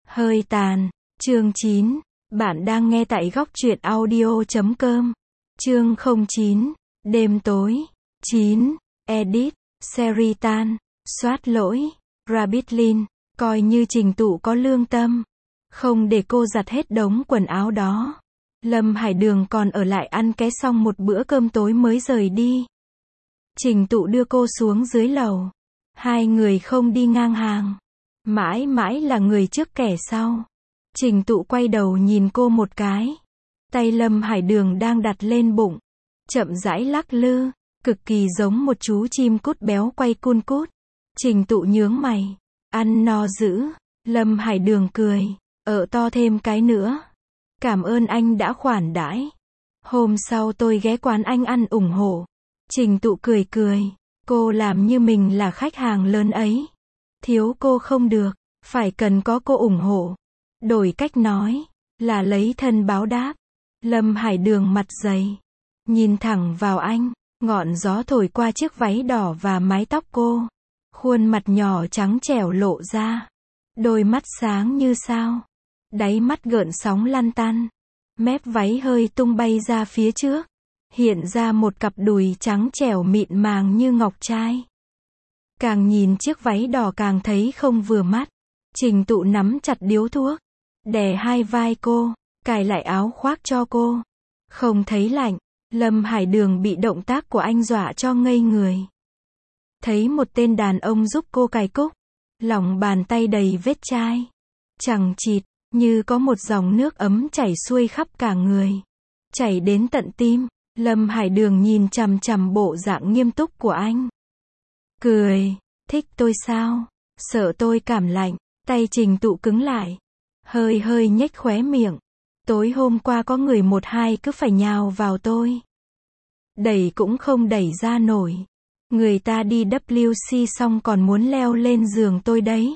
Hơi tàn, chương 9. Bạn đang nghe tại góc truyện audio.com. Chương 09. Đêm tối. 9. Edit. Seritan. Soát lỗi. Rabbitlin. Coi như Trình Tụ có lương tâm. Không để cô giặt hết đống quần áo đó. Lâm Hải Đường còn ở lại ăn ké xong một bữa cơm tối mới rời đi. Trình Tụ đưa cô xuống dưới lầu. Hai người không đi ngang hàng. Mãi mãi là người trước kẻ sau. Trình Tụ quay đầu nhìn cô một cái. Tay Lâm Hải Đường đang đặt lên bụng. Chậm rãi lắc lư. Cực kỳ giống một chú chim cút béo quay cun cút. Trình Tụ nhướng mày. Ăn no dữ. Lâm Hải Đường cười. To thêm cái nữa. Cảm ơn anh đã khoản đãi. Hôm sau tôi ghé quán anh ăn ủng hộ. Trình Tụ cười cười. Cô làm như mình là khách hàng lớn ấy. Thiếu cô không được. Phải cần có cô ủng hộ. Đổi cách nói. Là lấy thân báo đáp. Lâm Hải Đường mặt dày. Nhìn thẳng vào anh. Ngọn gió thổi qua chiếc váy đỏ và mái tóc cô. Khuôn mặt nhỏ trắng trẻo lộ ra. Đôi mắt sáng như sao. Đáy mắt gợn sóng lăn tăn. Mép váy hơi tung bay ra phía trước. Hiện ra một cặp đùi trắng trẻo mịn màng như ngọc trai. Càng nhìn chiếc váy đỏ càng thấy không vừa mắt. Trình Tụ nắm chặt điếu thuốc. Đè hai vai cô. Cài lại áo khoác cho cô. Không thấy lạnh. Lâm Hải Đường bị động tác của anh dọa cho ngây người. Thấy một tên đàn ông giúp cô cài cúc. Lòng bàn tay đầy vết chai. Chằng chịt. Như có một dòng nước ấm chảy xuôi khắp cả người. Chảy đến tận tim. Lâm Hải Đường nhìn chằm chằm bộ dạng nghiêm túc của anh. Cười. Thích tôi sao? Sợ tôi cảm lạnh. Tay Trình Tụ cứng lại. Hơi hơi nhếch khóe miệng. Tối hôm qua có người một hai cứ phải nhào vào tôi. Đẩy cũng không đẩy ra nổi. Người ta đi WC xong còn muốn leo lên giường tôi đấy.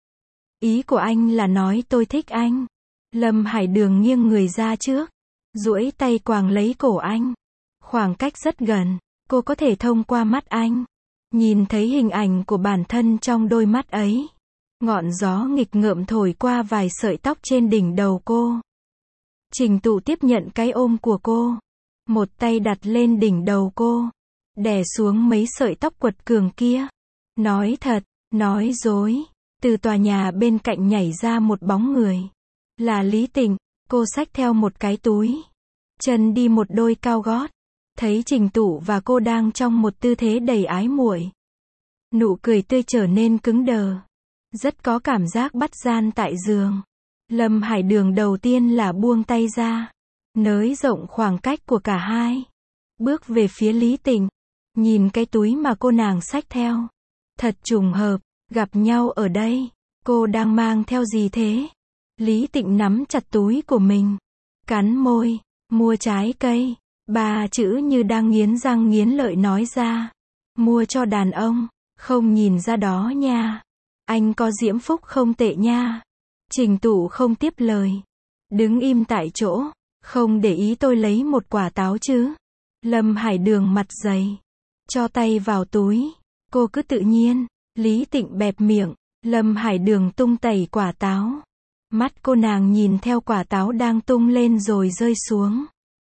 Ý của anh là nói tôi thích anh. Lâm Hải Đường nghiêng người ra trước. Duỗi tay quàng lấy cổ anh. Khoảng cách rất gần. Cô có thể thông qua mắt anh. Nhìn thấy hình ảnh của bản thân trong đôi mắt ấy. Ngọn gió nghịch ngợm thổi qua vài sợi tóc trên đỉnh đầu cô. Trình Tụ tiếp nhận cái ôm của cô. Một tay đặt lên đỉnh đầu cô. Đè xuống mấy sợi tóc quật cường kia. Nói thật, nói dối. Từ tòa nhà bên cạnh nhảy ra một bóng người. Là Lý Tịnh. Cô xách theo một cái túi. Chân đi một đôi cao gót. Thấy Trình Tụ và cô đang trong một tư thế đầy ái muội. Nụ cười tươi trở nên cứng đờ. Rất có cảm giác bắt gian tại giường. Lâm Hải Đường đầu tiên là buông tay ra. Nới rộng khoảng cách của cả hai. Bước về phía Lý Tịnh. Nhìn cái túi mà cô nàng xách theo. Thật trùng hợp. Gặp nhau ở đây. Cô đang mang theo gì thế? Lý Tịnh nắm chặt túi của mình. Cắn môi. Mua trái cây. 3 chữ như đang nghiến răng nghiến lợi nói ra. Mua cho đàn ông. Không nhìn ra đó nha. Anh có diễm phúc không tệ nha. Trình Tụ không tiếp lời. Đứng im tại chỗ. Không để ý tôi lấy một quả táo chứ. Lâm Hải Đường mặt dày. Cho tay vào túi. Cô cứ tự nhiên. Lý Tịnh bẹp miệng. Lâm Hải Đường tung tẩy quả táo. Mắt cô nàng nhìn theo quả táo đang tung lên rồi rơi xuống.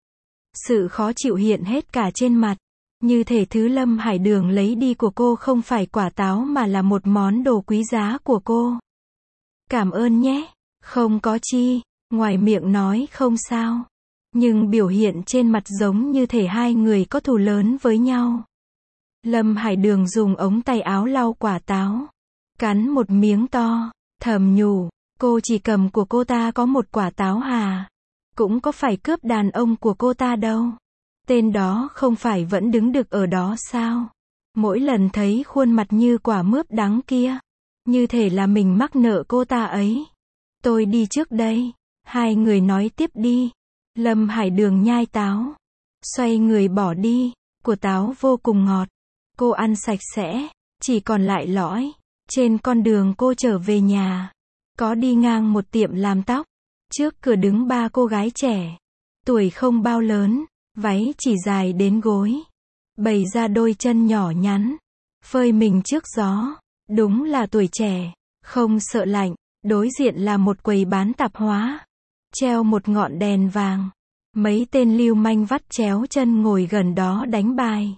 Sự khó chịu hiện hết cả trên mặt. Như thể thứ Lâm Hải Đường lấy đi của cô không phải quả táo mà là một món đồ quý giá của cô. Cảm ơn nhé. Không có chi. Ngoài miệng nói không sao. Nhưng biểu hiện trên mặt giống như thể hai người có thù lớn với nhau. Lâm Hải Đường dùng ống tay áo lau quả táo. Cắn một miếng to. Thầm nhủ. Cô chỉ cầm của cô ta có một quả táo hà. Cũng có phải cướp đàn ông của cô ta đâu. Tên đó không phải vẫn đứng đực ở đó sao? Mỗi lần thấy khuôn mặt như quả mướp đắng kia. Như thể là mình mắc nợ cô ta ấy. Tôi đi trước đây. Hai người nói tiếp đi. Lâm Hải Đường nhai táo. Xoay người bỏ đi. Của táo vô cùng ngọt. Cô ăn sạch sẽ. Chỉ còn lại lõi. Trên con đường cô trở về nhà. Có đi ngang một tiệm làm tóc. Trước cửa đứng 3 cô gái trẻ. Tuổi không bao lớn. Váy chỉ dài đến gối. Bày ra đôi chân nhỏ nhắn. Phơi mình trước gió. Đúng là tuổi trẻ. Không sợ lạnh. Đối diện là một quầy bán tạp hóa. Treo một ngọn đèn vàng. Mấy tên lưu manh vắt chéo chân ngồi gần đó đánh bài.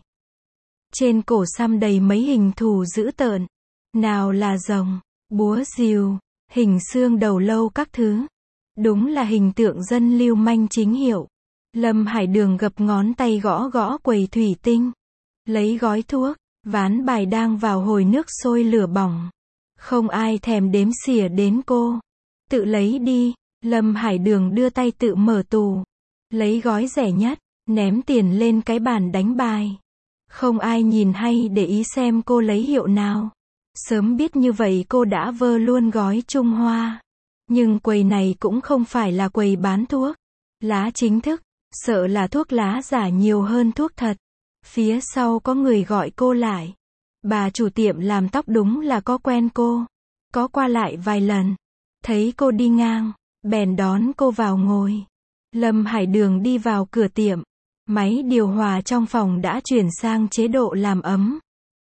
Trên cổ xăm đầy mấy hình thù dữ tợn. Nào là rồng, búa rìu, hình xương đầu lâu các thứ. Đúng là hình tượng dân lưu manh chính hiệu. Lâm Hải Đường gập ngón tay gõ gõ quầy thủy tinh. Lấy gói thuốc, ván bài đang vào hồi nước sôi lửa bỏng. Không ai thèm đếm xỉa đến cô. Tự lấy đi. Lâm Hải Đường đưa tay tự mở tủ. Lấy gói rẻ nhất, ném tiền lên cái bàn đánh bài. Không ai nhìn hay để ý xem cô lấy hiệu nào. Sớm biết như vậy cô đã vơ luôn gói Trung Hoa. Nhưng quầy này cũng không phải là quầy bán thuốc lá chính thức, sợ là thuốc lá giả nhiều hơn thuốc thật. Phía sau có người gọi cô lại. Bà chủ tiệm làm tóc đúng là có quen cô. Có qua lại vài lần. Thấy cô đi ngang, bèn đón cô vào ngồi. Lâm Hải Đường đi vào cửa tiệm. Máy điều hòa trong phòng đã chuyển sang chế độ làm ấm.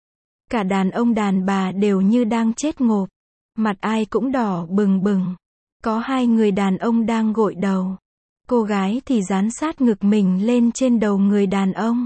Cả đàn ông đàn bà đều như đang chết ngộp. Mặt ai cũng đỏ bừng bừng. Có hai người đàn ông đang gội đầu. Cô gái thì dán sát ngực mình lên trên đầu người đàn ông.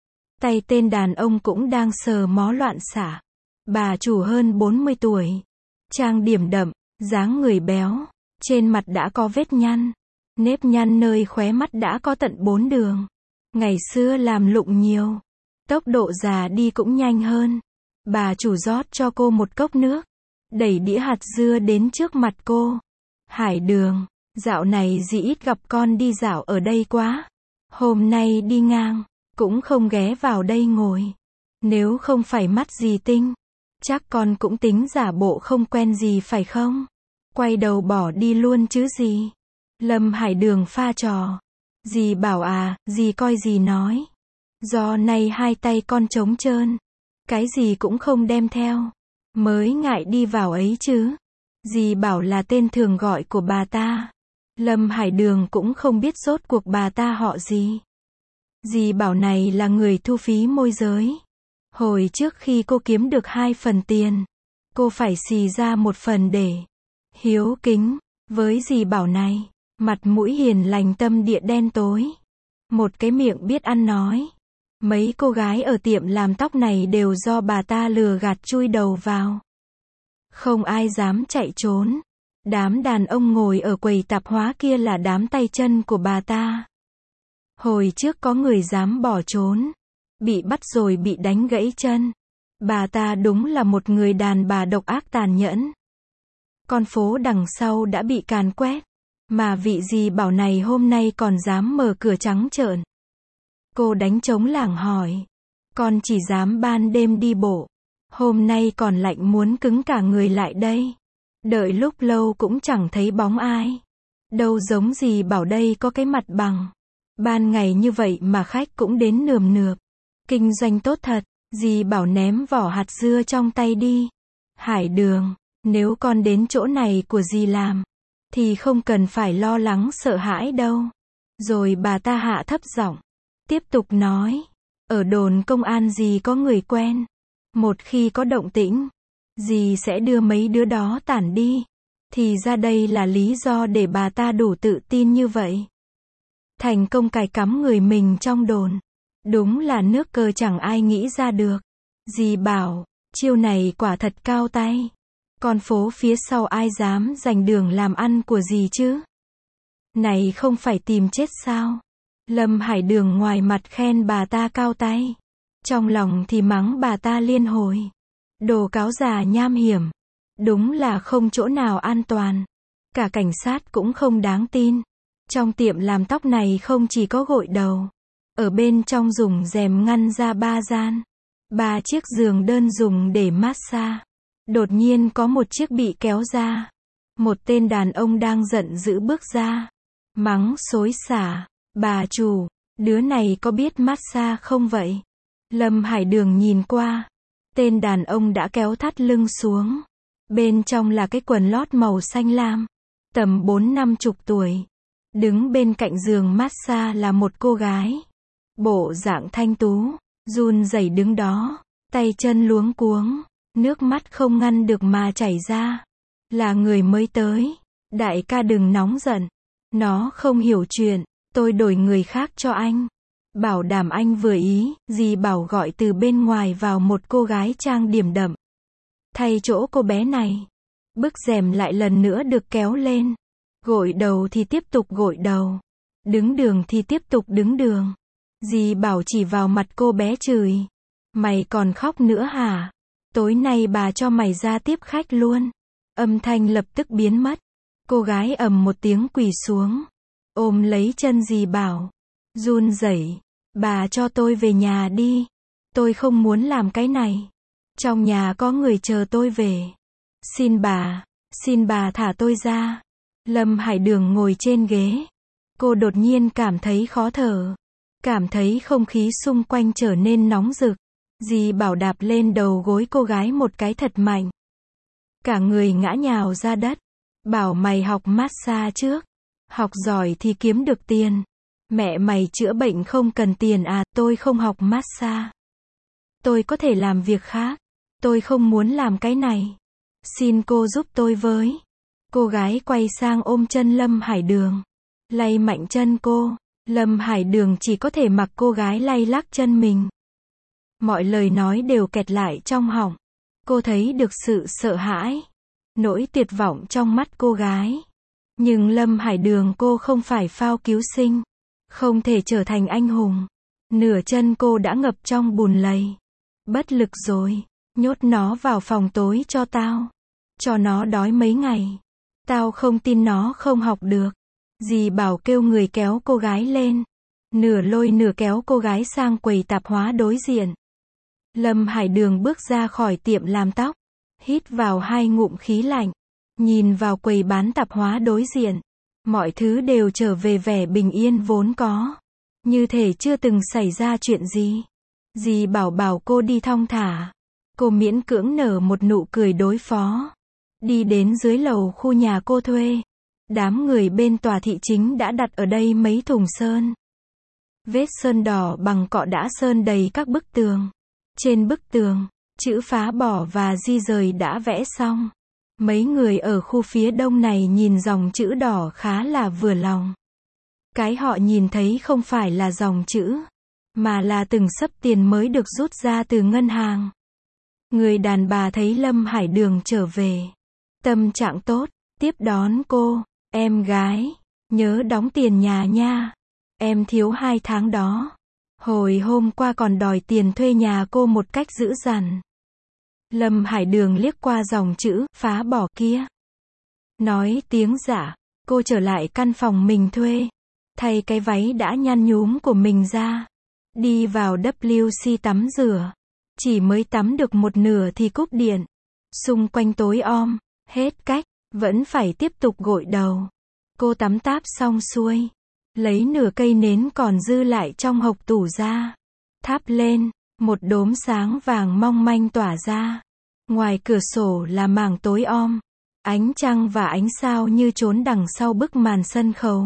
Tay tên đàn ông cũng đang sờ mó loạn xạ. Bà chủ hơn 40 tuổi. Trang điểm đậm, dáng người béo. Trên mặt đã có vết nhăn. Nếp nhăn nơi khóe mắt đã có tận 4 đường. Ngày xưa làm lụng nhiều. Tốc độ già đi cũng nhanh hơn. Bà chủ rót cho cô một cốc nước. Đẩy đĩa hạt dưa đến trước mặt cô. Hải Đường, dạo này dì ít gặp con đi dạo ở đây quá. Hôm nay đi ngang, cũng không ghé vào đây ngồi. Nếu không phải mắt dì tinh, chắc con cũng tính giả bộ không quen gì phải không? Quay đầu bỏ đi luôn chứ gì. Lâm Hải Đường pha trò. Dì bảo à, dì coi dì nói. Do nay hai tay con trống trơn. Cái gì cũng không đem theo. Mới ngại đi vào ấy chứ. Dì bảo là tên thường gọi của bà ta. Lâm Hải Đường cũng không biết rốt cuộc bà ta họ gì. Dì bảo này là người thu phí môi giới. Hồi trước khi cô kiếm được 2 phần tiền, cô phải xì ra 1 phần để hiếu kính với dì bảo này. Mặt mũi hiền lành tâm địa đen tối. Một cái miệng biết ăn nói. Mấy cô gái ở tiệm làm tóc này đều do bà ta lừa gạt chui đầu vào. Không ai dám chạy trốn. Đám đàn ông ngồi ở quầy tạp hóa kia là đám tay chân của bà ta. Hồi trước có người dám bỏ trốn. Bị bắt rồi bị đánh gãy chân. Bà ta đúng là một người đàn bà độc ác tàn nhẫn. Con phố đằng sau đã bị càn quét. Mà vị dì bảo này hôm nay còn dám mở cửa trắng trợn. Cô đánh trống lảng hỏi. Con chỉ dám ban đêm đi bộ. Hôm nay còn lạnh muốn cứng cả người lại đây. Đợi lúc lâu cũng chẳng thấy bóng ai. Đâu giống dì bảo đây có cái mặt bằng. Ban ngày như vậy mà khách cũng đến nườm nượp. Kinh doanh tốt thật. Dì bảo ném vỏ hạt dưa trong tay đi. Hải Đường, nếu con đến chỗ này của dì làm, thì không cần phải lo lắng sợ hãi đâu. Rồi bà ta hạ thấp giọng. Tiếp tục nói. Ở đồn công an dì có người quen. Một khi có động tĩnh, dì sẽ đưa mấy đứa đó tản đi. Thì ra đây là lý do để bà ta đủ tự tin như vậy. Thành công cài cắm người mình trong đồn. Đúng là nước cờ chẳng ai nghĩ ra được. Dì bảo, chiêu này quả thật cao tay. Con phố phía sau ai dám giành đường làm ăn của dì chứ? Này không phải tìm chết sao? Lâm Hải Đường ngoài mặt khen bà ta cao tay. Trong lòng thì mắng bà ta liên hồi. Đồ cáo già nham hiểm. Đúng là không chỗ nào an toàn. Cả cảnh sát cũng không đáng tin. Trong tiệm làm tóc này không chỉ có gội đầu. Ở bên trong dùng rèm ngăn ra 3 gian. 3 chiếc giường đơn dùng để massage. Đột nhiên có một chiếc bị kéo ra. Một tên đàn ông đang giận dữ bước ra. Mắng xối xả. Bà chủ, đứa này có biết massage không vậy? Lâm Hải Đường nhìn qua. Tên đàn ông đã kéo thắt lưng xuống. Bên trong là cái quần lót màu xanh lam. Tầm 40-50 tuổi. Đứng bên cạnh giường massage là một cô gái. Bộ dạng thanh tú, run rẩy đứng đó. Tay chân luống cuống. Nước mắt không ngăn được mà chảy ra. Là người mới tới. Đại ca đừng nóng giận. Nó không hiểu chuyện. Tôi đổi người khác cho anh. Bảo đảm anh vừa ý. Dì Bảo gọi từ bên ngoài vào một cô gái trang điểm đậm. Thay chỗ cô bé này. Bức rèm lại lần nữa được kéo lên. Gội đầu thì tiếp tục gội đầu. Đứng đường thì tiếp tục đứng đường. Dì Bảo chỉ vào mặt cô bé chửi. Mày còn khóc nữa hả? Tối nay bà cho mày ra tiếp khách luôn. Âm thanh lập tức biến mất. Cô gái ầm một tiếng quỳ xuống. Ôm lấy chân dì Bảo. Run rẩy. Bà cho tôi về nhà đi. Tôi không muốn làm cái này. Trong nhà có người chờ tôi về. Xin bà thả tôi ra. Lâm Hải Đường ngồi trên ghế. Cô đột nhiên cảm thấy khó thở. Cảm thấy không khí xung quanh trở nên nóng rực. Dì Bảo đạp lên đầu gối cô gái một cái thật mạnh. Cả người ngã nhào ra đất. Bảo mày học massage trước. Học giỏi thì kiếm được tiền. Mẹ mày chữa bệnh không cần tiền à, tôi không học massage. Tôi có thể làm việc khác. Tôi không muốn làm cái này. Xin cô giúp tôi với. Cô gái quay sang ôm chân Lâm Hải Đường. Lay mạnh chân cô. Lâm Hải Đường chỉ có thể mặc cô gái lay lắc chân mình. Mọi lời nói đều kẹt lại trong họng. Cô thấy được sự sợ hãi. Nỗi tuyệt vọng trong mắt cô gái. Nhưng Lâm Hải Đường cô không phải phao cứu sinh. Không thể trở thành anh hùng. Nửa chân cô đã ngập trong bùn lầy. Bất lực rồi. Nhốt nó vào phòng tối cho tao. Cho nó đói mấy ngày. Tao không tin nó không học được. Dì Bảo kêu người kéo cô gái lên. Nửa lôi nửa kéo cô gái sang quầy tạp hóa đối diện. Lâm Hải Đường bước ra khỏi tiệm làm tóc. Hít vào 2 ngụm khí lạnh. Nhìn vào quầy bán tạp hóa đối diện. Mọi thứ đều trở về vẻ bình yên vốn có. Như thể chưa từng xảy ra chuyện gì. Dì bảo cô đi thong thả. Cô miễn cưỡng nở một nụ cười đối phó. Đi đến dưới lầu khu nhà cô thuê. Đám người bên tòa thị chính đã đặt ở đây mấy thùng sơn. Vết sơn đỏ bằng cọ đã sơn đầy các bức tường. Trên bức tường, chữ phá bỏ và di rời đã vẽ xong. Mấy người ở khu phía đông này nhìn dòng chữ đỏ khá là vừa lòng. Cái họ nhìn thấy không phải là dòng chữ, mà là từng xấp tiền mới được rút ra từ ngân hàng. Người đàn bà thấy Lâm Hải Đường trở về. Tâm trạng tốt, tiếp đón cô. Em gái, nhớ đóng tiền nhà nha. Em thiếu 2 tháng đó. Hồi hôm qua còn đòi tiền thuê nhà cô một cách dữ dằn. Lâm Hải Đường liếc qua dòng chữ phá bỏ kia. Nói tiếng dạ, cô trở lại căn phòng mình thuê. Thay cái váy đã nhăn nhúm của mình ra. Đi vào WC tắm rửa. Chỉ mới tắm được một nửa thì cúp điện. Xung quanh tối om, hết cách, vẫn phải tiếp tục gội đầu. Cô tắm táp xong xuôi. Lấy nửa cây nến còn dư lại trong hộc tủ ra. Thắp lên, một đốm sáng vàng mong manh tỏa ra. Ngoài cửa sổ là mảng tối om. Ánh trăng và ánh sao như trốn đằng sau bức màn sân khấu.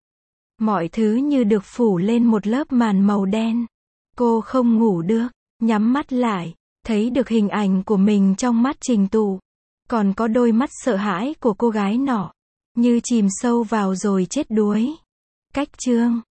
Mọi thứ như được phủ lên một lớp màn màu đen. Cô không ngủ được, nhắm mắt lại, thấy được hình ảnh của mình trong mắt Trình Tụ. Còn có đôi mắt sợ hãi của cô gái nọ, như chìm sâu vào rồi chết đuối. Cách chương